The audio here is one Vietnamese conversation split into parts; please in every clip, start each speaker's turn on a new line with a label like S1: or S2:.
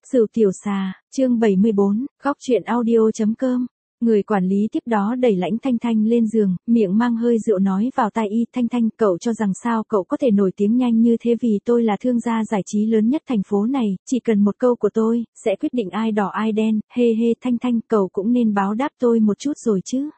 S1: Sửu tiểu xà, chương 74, góc truyện audio.com. Người quản lý tiếp đó đẩy Lãnh Thanh Thanh lên giường, miệng mang hơi rượu nói vào tai y, Thanh Thanh, cậu cho rằng sao cậu có thể nổi tiếng nhanh như thế, vì tôi là thương gia giải trí lớn nhất thành phố này, chỉ cần một câu của tôi, sẽ quyết định ai đỏ ai đen, hê hê, Thanh Thanh, cậu cũng nên báo đáp tôi một chút rồi chứ.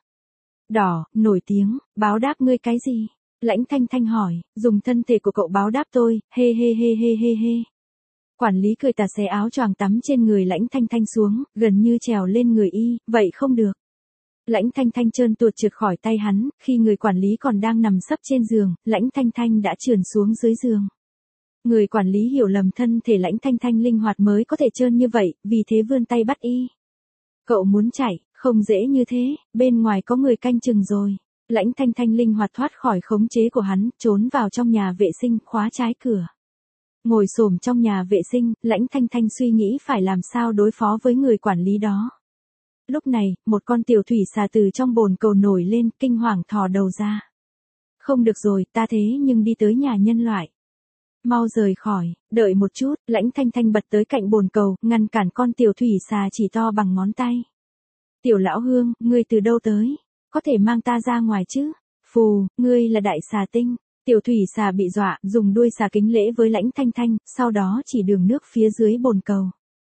S1: Đỏ, nổi tiếng, báo đáp ngươi cái gì? Lãnh Thanh Thanh hỏi, dùng thân thể của cậu báo đáp tôi, hê hê hê hê hê hê. Quản lý cười tà xé áo choàng tắm trên người Lãnh Thanh Thanh xuống, gần như trèo lên người y, vậy không được. Lãnh Thanh Thanh trơn tuột trượt khỏi tay hắn, khi người quản lý còn đang nằm sấp trên giường, Lãnh Thanh Thanh đã trườn xuống dưới giường. Người quản lý hiểu lầm thân thể Lãnh Thanh Thanh linh hoạt mới có thể trơn như vậy, vì thế vươn tay bắt y. Cậu muốn chạy, không dễ như thế, bên ngoài có người canh chừng rồi. Lãnh Thanh Thanh linh hoạt thoát khỏi khống chế của hắn, trốn vào trong nhà vệ sinh, khóa trái cửa. Ngồi xổm trong nhà vệ sinh, Lãnh Thanh Thanh suy nghĩ phải làm sao đối phó với người quản lý đó. Lúc này, một con tiểu thủy xà từ trong bồn cầu nổi lên, kinh hoàng thò đầu ra. Không được rồi, ta thế nhưng đi tới nhà nhân loại. Mau rời khỏi, đợi một chút, Lãnh Thanh Thanh bật tới cạnh bồn cầu, ngăn cản con tiểu thủy xà chỉ to bằng ngón tay. Tiểu lão Hương, ngươi từ đâu tới? Có thể mang ta ra ngoài chứ? Phù, ngươi là đại xà tinh. Tiểu thủy xà bị dọa, dùng đuôi xà kính lễ với Lãnh Thanh Thanh, sau đó chỉ đường nước phía dưới bồn cầu.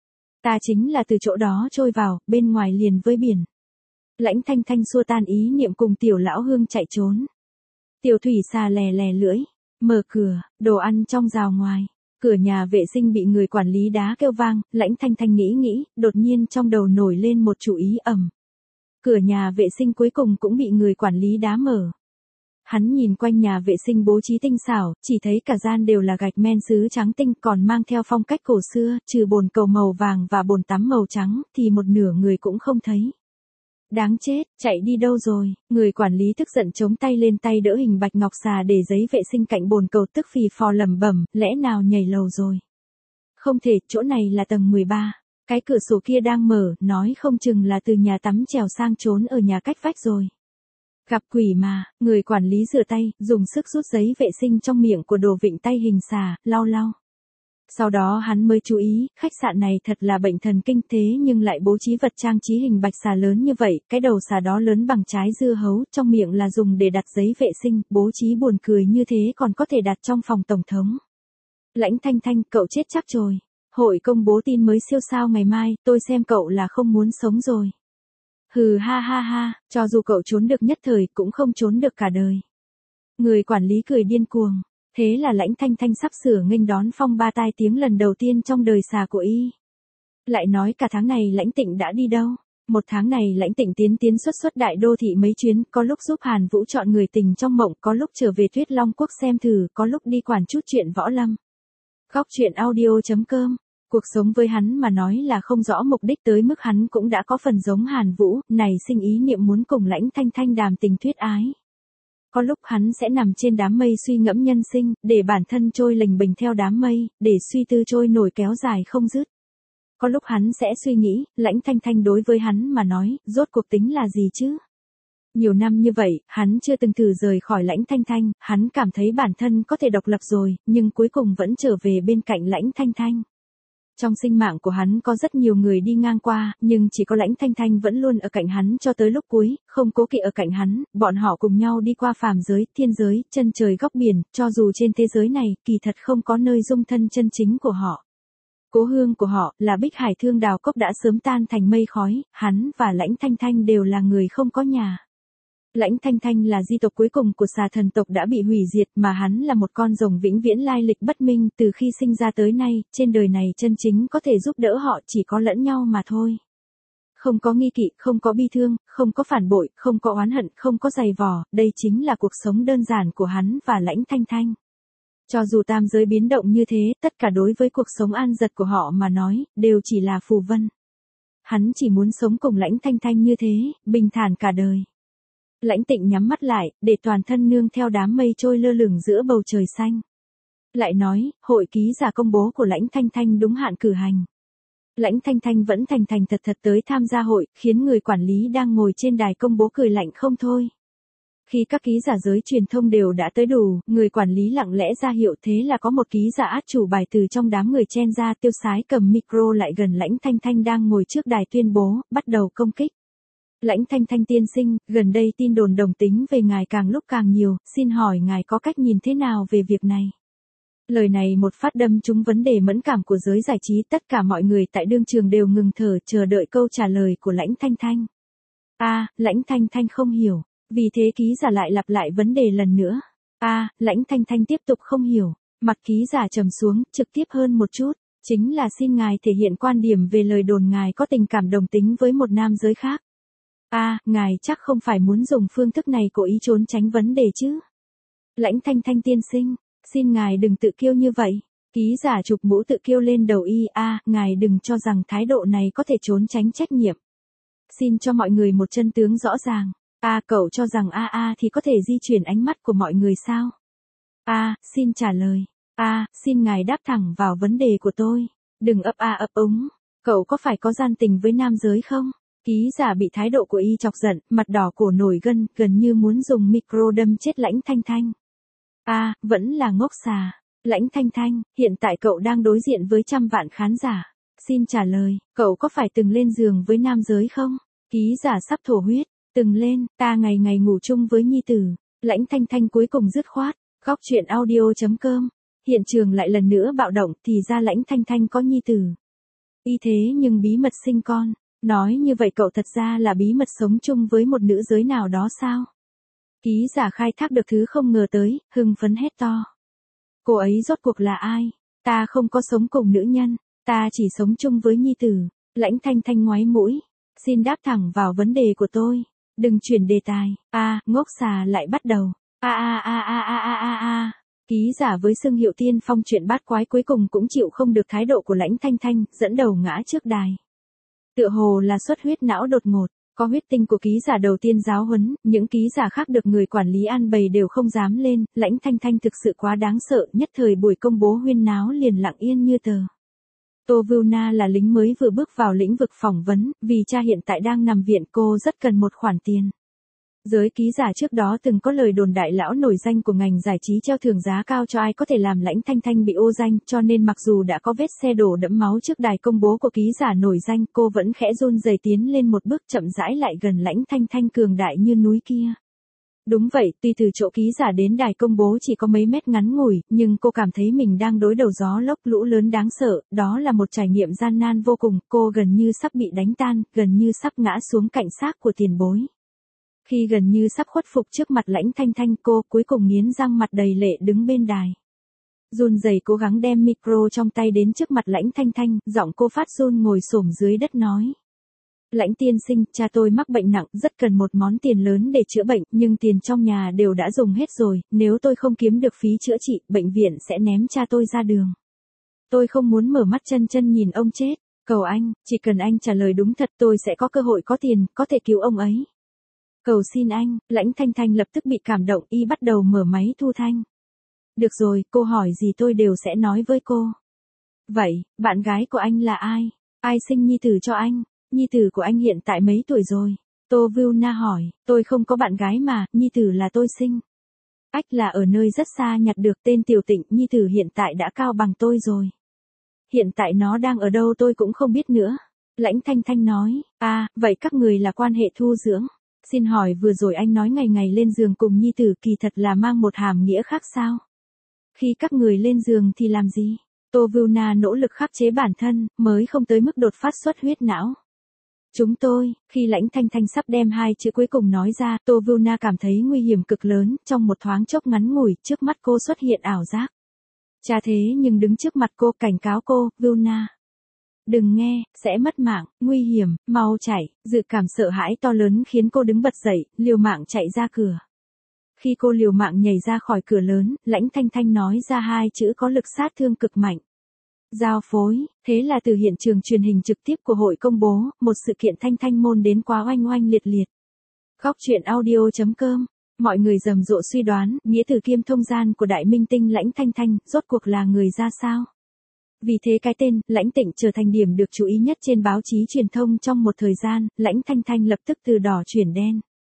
S1: Ta chính là từ chỗ đó trôi vào, bên ngoài liền với biển. Lãnh Thanh Thanh xua tan ý niệm cùng tiểu lão Hương chạy trốn. Tiểu thủy xà lè lè lưỡi, mở cửa, đồ ăn trong rào ngoài. Cửa nhà vệ sinh bị người quản lý đá kêu vang, Lãnh Thanh Thanh nghĩ, đột nhiên trong đầu nổi lên một chủ ý ầm. Cửa nhà vệ sinh cuối cùng cũng bị người quản lý đá mở. Hắn nhìn quanh nhà vệ sinh bố trí tinh xảo, chỉ thấy cả gian đều là gạch men sứ trắng tinh, còn mang theo phong cách cổ xưa, trừ bồn cầu màu vàng và bồn tắm màu trắng, thì một nửa người cũng không thấy. Đáng chết, chạy đi đâu rồi? Người quản lý tức giận chống tay lên tay đỡ hình bạch ngọc xà để giấy vệ sinh cạnh bồn cầu, tức phì phò lẩm bẩm, lẽ nào nhảy lầu rồi? Không thể, chỗ này là tầng 13. Cái cửa sổ kia đang mở, nói không chừng là từ nhà tắm trèo sang trốn ở nhà cách vách rồi. Gặp quỷ mà, người quản lý rửa tay, dùng sức rút giấy vệ sinh trong miệng của đồ vịnh tay hình xà, lau. Sau đó hắn mới chú ý, khách sạn này thật là bệnh thần kinh, thế nhưng lại bố trí vật trang trí hình bạch xà lớn như vậy, cái đầu xà đó lớn bằng trái dưa hấu, trong miệng là dùng để đặt giấy vệ sinh, bố trí buồn cười như thế còn có thể đặt trong phòng tổng thống. Lãnh Thanh Thanh, cậu chết chắc rồi. Hội công bố tin mới siêu sao ngày mai, tôi xem cậu là không muốn sống rồi. Hừ ha ha ha, cho dù cậu trốn được nhất thời cũng không trốn được cả đời. Người quản lý cười điên cuồng. Thế là Lãnh Thanh Thanh sắp sửa nghênh đón phong ba tai tiếng lần đầu tiên trong đời xà của y. Lại nói cả tháng này Lãnh Tịnh đã đi đâu? Một tháng này Lãnh Tịnh tiến xuất đại đô thị mấy chuyến, có lúc giúp Hàn Vũ chọn người tình trong mộng, có lúc trở về Tuyết Long Quốc xem thử, có lúc đi quản chút chuyện võ lâm. Góc truyện audio.com. Cuộc sống với hắn mà nói là không rõ mục đích, tới mức hắn cũng đã có phần giống Hàn Vũ, này sinh ý niệm muốn cùng Lãnh Thanh Thanh đàm tình thuyết ái. Có lúc hắn sẽ nằm trên đám mây suy ngẫm nhân sinh, để bản thân trôi lềnh bềnh theo đám mây, để suy tư trôi nổi kéo dài không dứt. Có lúc hắn sẽ suy nghĩ, Lãnh Thanh Thanh đối với hắn mà nói, rốt cuộc tính là gì chứ? Nhiều năm như vậy, hắn chưa từng thử rời khỏi Lãnh Thanh Thanh, hắn cảm thấy bản thân có thể độc lập rồi, nhưng cuối cùng vẫn trở về bên cạnh Lãnh Thanh Thanh. Trong sinh mạng của hắn có rất nhiều người đi ngang qua, nhưng chỉ có Lãnh Thanh Thanh vẫn luôn ở cạnh hắn cho tới lúc cuối, không cố kỵ ở cạnh hắn, bọn họ cùng nhau đi qua phàm giới, thiên giới, chân trời góc biển, cho dù trên thế giới này, kỳ thật không có nơi dung thân chân chính của họ. Cố hương của họ, là Bích Hải Thương Đào Cốc đã sớm tan thành mây khói, hắn và Lãnh Thanh Thanh đều là người không có nhà. Lãnh Thanh Thanh là di tộc cuối cùng của xà thần tộc đã bị hủy diệt, mà hắn là một con rồng vĩnh viễn lai lịch bất minh, từ khi sinh ra tới nay, trên đời này chân chính có thể giúp đỡ họ chỉ có lẫn nhau mà thôi. Không có nghi kỵ, không có bi thương, không có phản bội, không có oán hận, không có giày vò, đây chính là cuộc sống đơn giản của hắn và Lãnh Thanh Thanh. Cho dù tam giới biến động như thế, tất cả đối với cuộc sống an dật của họ mà nói, đều chỉ là phù vân. Hắn chỉ muốn sống cùng Lãnh Thanh Thanh như thế, bình thản cả đời. Lãnh Tịnh nhắm mắt lại, để toàn thân nương theo đám mây trôi lơ lửng giữa bầu trời xanh. Lại nói, hội ký giả công bố của Lãnh Thanh Thanh đúng hạn cử hành. Lãnh Thanh Thanh vẫn thành thật tới tham gia hội, khiến người quản lý đang ngồi trên đài công bố cười lạnh không thôi. Khi các ký giả giới truyền thông đều đã tới đủ, người quản lý lặng lẽ ra hiệu, thế là có một ký giả át chủ bài từ trong đám người chen ra, tiêu sái cầm micro lại gần Lãnh Thanh Thanh đang ngồi trước đài tuyên bố, bắt đầu công kích. Lãnh Thanh Thanh tiên sinh, gần đây tin đồn đồng tính về ngài càng lúc càng nhiều, xin hỏi ngài có cách nhìn thế nào về việc này? Lời này một phát đâm trúng vấn đề mẫn cảm của giới giải trí, tất cả mọi người tại đương trường đều ngừng thở chờ đợi câu trả lời của Lãnh Thanh Thanh. Lãnh Thanh Thanh không hiểu, vì thế ký giả lại lặp lại vấn đề lần nữa. Lãnh Thanh Thanh tiếp tục không hiểu, mặt ký giả trầm xuống, trực tiếp hơn một chút, chính là xin ngài thể hiện quan điểm về lời đồn ngài có tình cảm đồng tính với một nam giới khác. Ngài chắc không phải muốn dùng phương thức này cố ý trốn tránh vấn đề chứ? Lãnh Thanh Thanh tiên sinh, xin ngài đừng tự kiêu như vậy. Ký giả chụp mũ tự kiêu lên đầu ngài đừng cho rằng thái độ này có thể trốn tránh trách nhiệm. Xin cho mọi người một chân tướng rõ ràng. Cậu cho rằng thì có thể di chuyển ánh mắt của mọi người sao? Xin trả lời. Xin ngài đáp thẳng vào vấn đề của tôi. Đừng ấp úng. Cậu có phải có gian tình với nam giới không? Ký giả bị thái độ của y chọc giận, mặt đỏ cổ nổi gân, gần như muốn dùng micro đâm chết Lãnh Thanh Thanh. Vẫn là ngốc xà. Lãnh Thanh Thanh, hiện tại cậu đang đối diện với trăm vạn khán giả. Xin trả lời, cậu có phải từng lên giường với nam giới không? Ký giả sắp thổ huyết. Từng lên, ta ngày ngày ngủ chung với nhi tử. Lãnh Thanh Thanh cuối cùng dứt khoát. Góc truyện audio.com. Hiện trường lại lần nữa bạo động, thì ra Lãnh Thanh Thanh có nhi tử. Y thế nhưng bí mật sinh con. Nói như vậy cậu thật ra là bí mật sống chung với một nữ giới nào đó sao? Ký giả khai thác được thứ không ngờ tới, hưng phấn hét to. Cô ấy rốt cuộc là ai? Ta không có sống cùng nữ nhân, ta chỉ sống chung với nhi tử. Lãnh Thanh Thanh ngoáy mũi. Xin đáp thẳng vào vấn đề của tôi. Đừng chuyển đề tài. Ngốc xà lại bắt đầu. Ký giả với xưng hiệu tiên phong chuyện bát quái cuối cùng cũng chịu không được thái độ của Lãnh Thanh Thanh, dẫn đầu ngã trước đài. Tựa hồ là xuất huyết não đột ngột, có huyết tinh của ký giả đầu tiên giáo huấn, những ký giả khác được người quản lý an bày đều không dám lên, Lãnh Thanh Thanh thực sự quá đáng sợ, nhất thời buổi công bố huyên náo liền lặng yên như tờ. Tô Vưu Na là lính mới vừa bước vào lĩnh vực phỏng vấn, vì cha hiện tại đang nằm viện, cô rất cần một khoản tiền. Giới ký giả trước đó từng có lời đồn đại lão nổi danh của ngành giải trí treo thưởng giá cao cho ai có thể làm Lãnh Thanh Thanh bị ô danh, cho nên mặc dù đã có vết xe đổ đẫm máu trước đài công bố của ký giả nổi danh, cô vẫn khẽ run rẩy tiến lên một bước chậm rãi lại gần Lãnh Thanh Thanh cường đại như núi kia. Đúng vậy, tuy từ chỗ ký giả đến đài công bố chỉ có mấy mét ngắn ngủi, nhưng cô cảm thấy mình đang đối đầu gió lốc lũ lớn đáng sợ, đó là một trải nghiệm gian nan vô cùng, cô gần như sắp bị đánh tan, gần như sắp ngã xuống cạnh xác của tiền bối. Khi gần như sắp khuất phục trước mặt Lãnh Thanh Thanh, cô cuối cùng nghiến răng mặt đầy lệ đứng bên đài. Run rẩy cố gắng đem micro trong tay đến trước mặt Lãnh Thanh Thanh, giọng cô phát run ngồi xổm dưới đất nói. Lãnh tiên sinh, cha tôi mắc bệnh nặng, rất cần một món tiền lớn để chữa bệnh, nhưng tiền trong nhà đều đã dùng hết rồi, nếu tôi không kiếm được phí chữa trị, bệnh viện sẽ ném cha tôi ra đường. Tôi không muốn mở mắt chân nhìn ông chết, cầu anh, chỉ cần anh trả lời đúng thật tôi sẽ có cơ hội có tiền, có thể cứu ông ấy. Cầu xin anh, Lãnh Thanh Thanh lập tức bị cảm động, y bắt đầu mở máy thu thanh. Được rồi, cô hỏi gì tôi đều sẽ nói với cô. Vậy, bạn gái của anh là ai? Ai sinh nhi tử cho anh? Nhi tử của anh hiện tại mấy tuổi rồi? Tô Vưu Na hỏi, tôi không có bạn gái mà, nhi tử là tôi sinh. Ách là ở nơi rất xa nhặt được tên Tiểu Tịnh, nhi tử hiện tại đã cao bằng tôi rồi. Hiện tại nó đang ở đâu tôi cũng không biết nữa. Lãnh Thanh Thanh nói, vậy các người là quan hệ thu dưỡng. Xin hỏi vừa rồi anh nói ngày ngày lên giường cùng nhi tử kỳ thật là mang một hàm nghĩa khác sao? Khi các người lên giường thì làm gì? Tô Vưu Na nỗ lực khắc chế bản thân, mới không tới mức đột phát xuất huyết não. Chúng tôi, khi Lãnh Thanh Thanh sắp đem hai chữ cuối cùng nói ra, Tô Vưu Na cảm thấy nguy hiểm cực lớn, trong một thoáng chốc ngắn ngủi, trước mắt cô xuất hiện ảo giác. Cha thế nhưng đứng trước mặt cô cảnh cáo cô, Vưu Na. Đừng nghe, sẽ mất mạng, nguy hiểm, mau chạy, dự cảm sợ hãi to lớn khiến cô đứng bật dậy, liều mạng chạy ra cửa. Khi cô liều mạng nhảy ra khỏi cửa lớn, Lãnh Thanh Thanh nói ra hai chữ có lực sát thương cực mạnh. Giao phối, thế là từ hiện trường truyền hình trực tiếp của hội công bố, một sự kiện Thanh Thanh môn đến quá oanh oanh liệt liệt. Góc truyện audio.com, mọi người rầm rộ suy đoán, nghĩa tử kiêm thông gian của đại minh tinh Lãnh Thanh Thanh, rốt cuộc là người ra sao? Vì thế cái tên, Lãnh Tịnh trở thành điểm được chú ý nhất trên báo chí truyền thông trong một thời gian, Lãnh Thanh Thanh lập tức từ đỏ chuyển đen.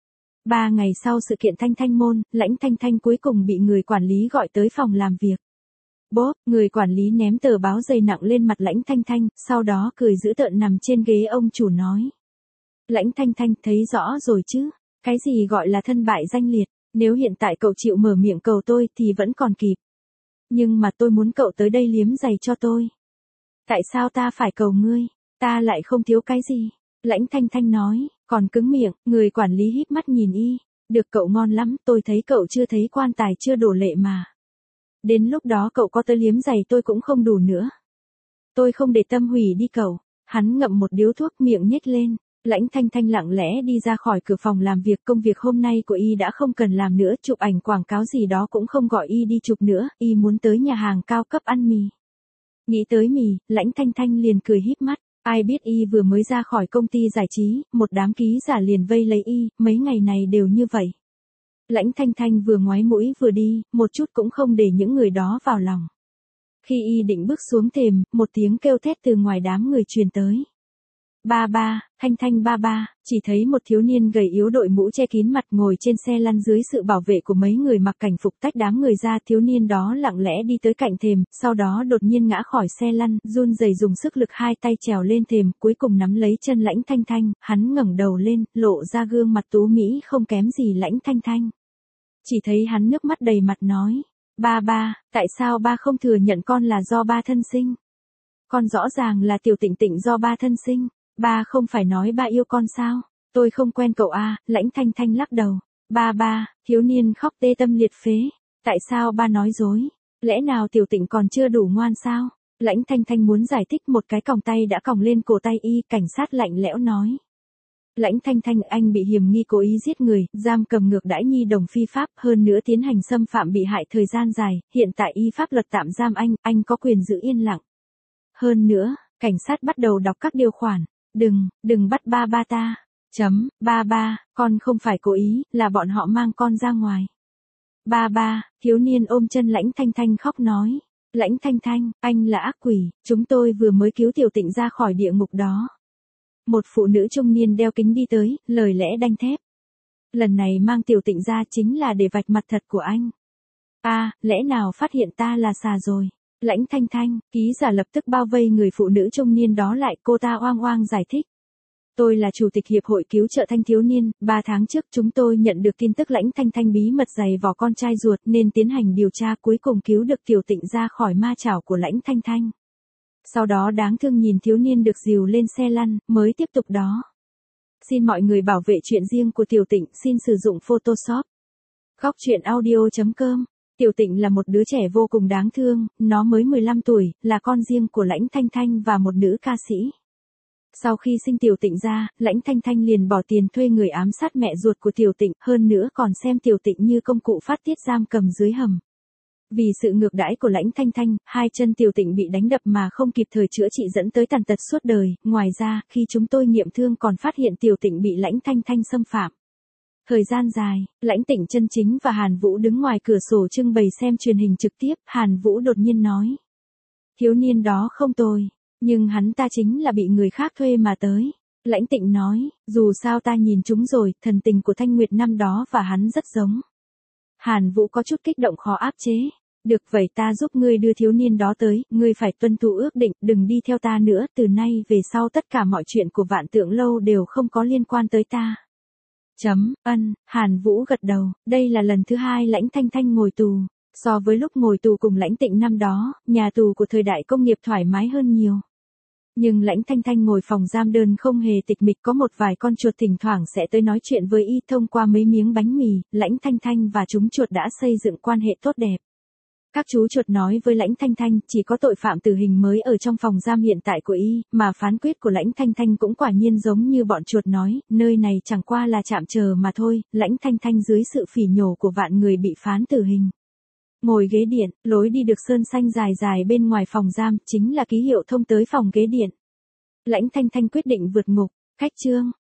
S1: 3 ngày sau sự kiện Thanh Thanh môn, Lãnh Thanh Thanh cuối cùng bị người quản lý gọi tới phòng làm việc. Bốp, người quản lý ném tờ báo dày nặng lên mặt Lãnh Thanh Thanh, sau đó cười dữ tợn nằm trên ghế ông chủ nói. Lãnh Thanh Thanh thấy rõ rồi chứ, cái gì gọi là thân bại danh liệt, nếu hiện tại cậu chịu mở miệng cầu tôi thì vẫn còn kịp. Nhưng mà tôi muốn cậu tới đây liếm giày cho tôi. Tại sao ta phải cầu ngươi, ta lại không thiếu cái gì? Lãnh Thanh Thanh nói, còn cứng miệng, người quản lý híp mắt nhìn y. Được cậu ngon lắm, tôi thấy cậu chưa thấy quan tài chưa đổ lệ mà. Đến lúc đó cậu có tới liếm giày tôi cũng không đủ nữa. Tôi không để tâm hủy đi cậu. Hắn ngậm một điếu thuốc miệng nhếch lên. Lãnh Thanh Thanh lặng lẽ đi ra khỏi cửa phòng làm việc. Công việc hôm nay của y đã không cần làm nữa. Chụp ảnh quảng cáo gì đó cũng không gọi y đi chụp nữa. Y muốn tới nhà hàng cao cấp ăn mì. Nghĩ tới mì, Lãnh Thanh Thanh liền cười híp mắt. Ai biết y vừa mới ra khỏi công ty giải trí, một đám ký giả liền vây lấy y, mấy ngày này đều như vậy. Lãnh Thanh Thanh vừa ngoái mũi vừa đi, một chút cũng không để những người đó vào lòng. Khi y định bước xuống thềm, một tiếng kêu thét từ ngoài đám người truyền tới. Ba ba, Thanh Thanh ba ba, chỉ thấy một thiếu niên gầy yếu đội mũ che kín mặt ngồi trên xe lăn dưới sự bảo vệ của mấy người mặc cảnh phục tách đám người ra. Thiếu niên đó lặng lẽ đi tới cạnh thềm, sau đó đột nhiên ngã khỏi xe lăn, run rẩy dùng sức lực hai tay trèo lên thềm, cuối cùng nắm lấy chân Lãnh Thanh Thanh. Hắn ngẩng đầu lên, lộ ra gương mặt tú mỹ không kém gì Lãnh Thanh Thanh. Chỉ thấy hắn nước mắt đầy mặt nói, ba ba, tại sao ba không thừa nhận con là do ba thân sinh? Con rõ ràng là Tiểu Tịnh Tịnh do ba thân sinh. Ba không phải nói ba yêu con sao? Tôi không quen cậu à, Lãnh Thanh Thanh lắc đầu. Ba ba, thiếu niên khóc tê tâm liệt phế. Tại sao ba nói dối? Lẽ nào Tiểu Tịnh còn chưa đủ ngoan sao? Lãnh Thanh Thanh muốn giải thích, một cái còng tay đã còng lên cổ tay y. Cảnh sát lạnh lẽo nói. Lãnh Thanh Thanh, anh bị hiểm nghi cố ý giết người, giam cầm ngược đãi nhi đồng phi pháp, hơn nữa tiến hành xâm phạm bị hại thời gian dài, hiện tại y pháp luật tạm giam anh có quyền giữ yên lặng. Hơn nữa, cảnh sát bắt đầu đọc các điều khoản. Đừng bắt ba ba ta. Ba ba, con không phải cố ý, là bọn họ mang con ra ngoài. Ba ba, thiếu niên ôm chân Lãnh Thanh Thanh khóc nói. Lãnh Thanh Thanh, anh là ác quỷ, chúng tôi vừa mới cứu Tiểu Tịnh ra khỏi địa ngục đó. Một phụ nữ trung niên đeo kính đi tới, lời lẽ đanh thép. Lần này mang Tiểu Tịnh ra chính là để vạch mặt thật của anh. Lẽ nào phát hiện ta là xà rồi? Lãnh Thanh Thanh, ký giả lập tức bao vây người phụ nữ trung niên đó lại, cô ta oang oang giải thích. Tôi là chủ tịch hiệp hội cứu trợ thanh thiếu niên, 3 tháng trước chúng tôi nhận được tin tức Lãnh Thanh Thanh bí mật giày vò con trai ruột nên tiến hành điều tra, cuối cùng cứu được Tiểu Tịnh ra khỏi ma chảo của Lãnh Thanh Thanh. Sau đó đáng thương nhìn thiếu niên được dìu lên xe lăn, mới tiếp tục đó. Xin mọi người bảo vệ chuyện riêng của Tiểu Tịnh, xin sử dụng Photoshop. Góc truyện audio.com. Tiểu Tịnh là một đứa trẻ vô cùng đáng thương, nó mới 15 tuổi, là con riêng của Lãnh Thanh Thanh và một nữ ca sĩ. Sau khi sinh Tiểu Tịnh ra, Lãnh Thanh Thanh liền bỏ tiền thuê người ám sát mẹ ruột của Tiểu Tịnh, hơn nữa còn xem Tiểu Tịnh như công cụ phát tiết giam cầm dưới hầm. Vì sự ngược đãi của Lãnh Thanh Thanh, 2 chân Tiểu Tịnh bị đánh đập mà không kịp thời chữa trị dẫn tới tàn tật suốt đời. Ngoài ra, khi chúng tôi nghiệm thương còn phát hiện Tiểu Tịnh bị Lãnh Thanh Thanh xâm phạm. Thời gian dài, Lãnh Tịnh chân chính và Hàn Vũ đứng ngoài cửa sổ trưng bày xem truyền hình trực tiếp. Hàn Vũ đột nhiên nói. Thiếu niên đó không tồi, nhưng hắn ta chính là bị người khác thuê mà tới. Lãnh Tịnh nói, dù sao ta nhìn chúng rồi, thần tình của Thanh Nguyệt năm đó và hắn rất giống. Hàn Vũ có chút kích động khó áp chế. Được vậy ta giúp ngươi đưa thiếu niên đó tới, ngươi phải tuân thủ ước định, đừng đi theo ta nữa, từ nay về sau tất cả mọi chuyện của Vạn Tượng Lâu đều không có liên quan tới ta. Hàn Vũ gật đầu, đây là lần thứ 2 Lãnh Thanh Thanh ngồi tù. So với lúc ngồi tù cùng Lãnh Tịnh năm đó, nhà tù của thời đại công nghiệp thoải mái hơn nhiều. Nhưng Lãnh Thanh Thanh ngồi phòng giam đơn không hề tịch mịch, có một vài con chuột thỉnh thoảng sẽ tới nói chuyện với y thông qua mấy miếng bánh mì. Lãnh Thanh Thanh và chúng chuột đã xây dựng quan hệ tốt đẹp. Các chú chuột nói với Lãnh Thanh Thanh, chỉ có tội phạm tử hình mới ở trong phòng giam hiện tại của y, mà phán quyết của Lãnh Thanh Thanh cũng quả nhiên giống như bọn chuột nói, nơi này chẳng qua là trạm chờ mà thôi. Lãnh Thanh Thanh dưới sự phỉ nhổ của vạn người bị phán tử hình. Ngồi ghế điện, lối đi được sơn xanh dài dài bên ngoài phòng giam, chính là ký hiệu thông tới phòng ghế điện. Lãnh Thanh Thanh quyết định vượt ngục. Khách trương,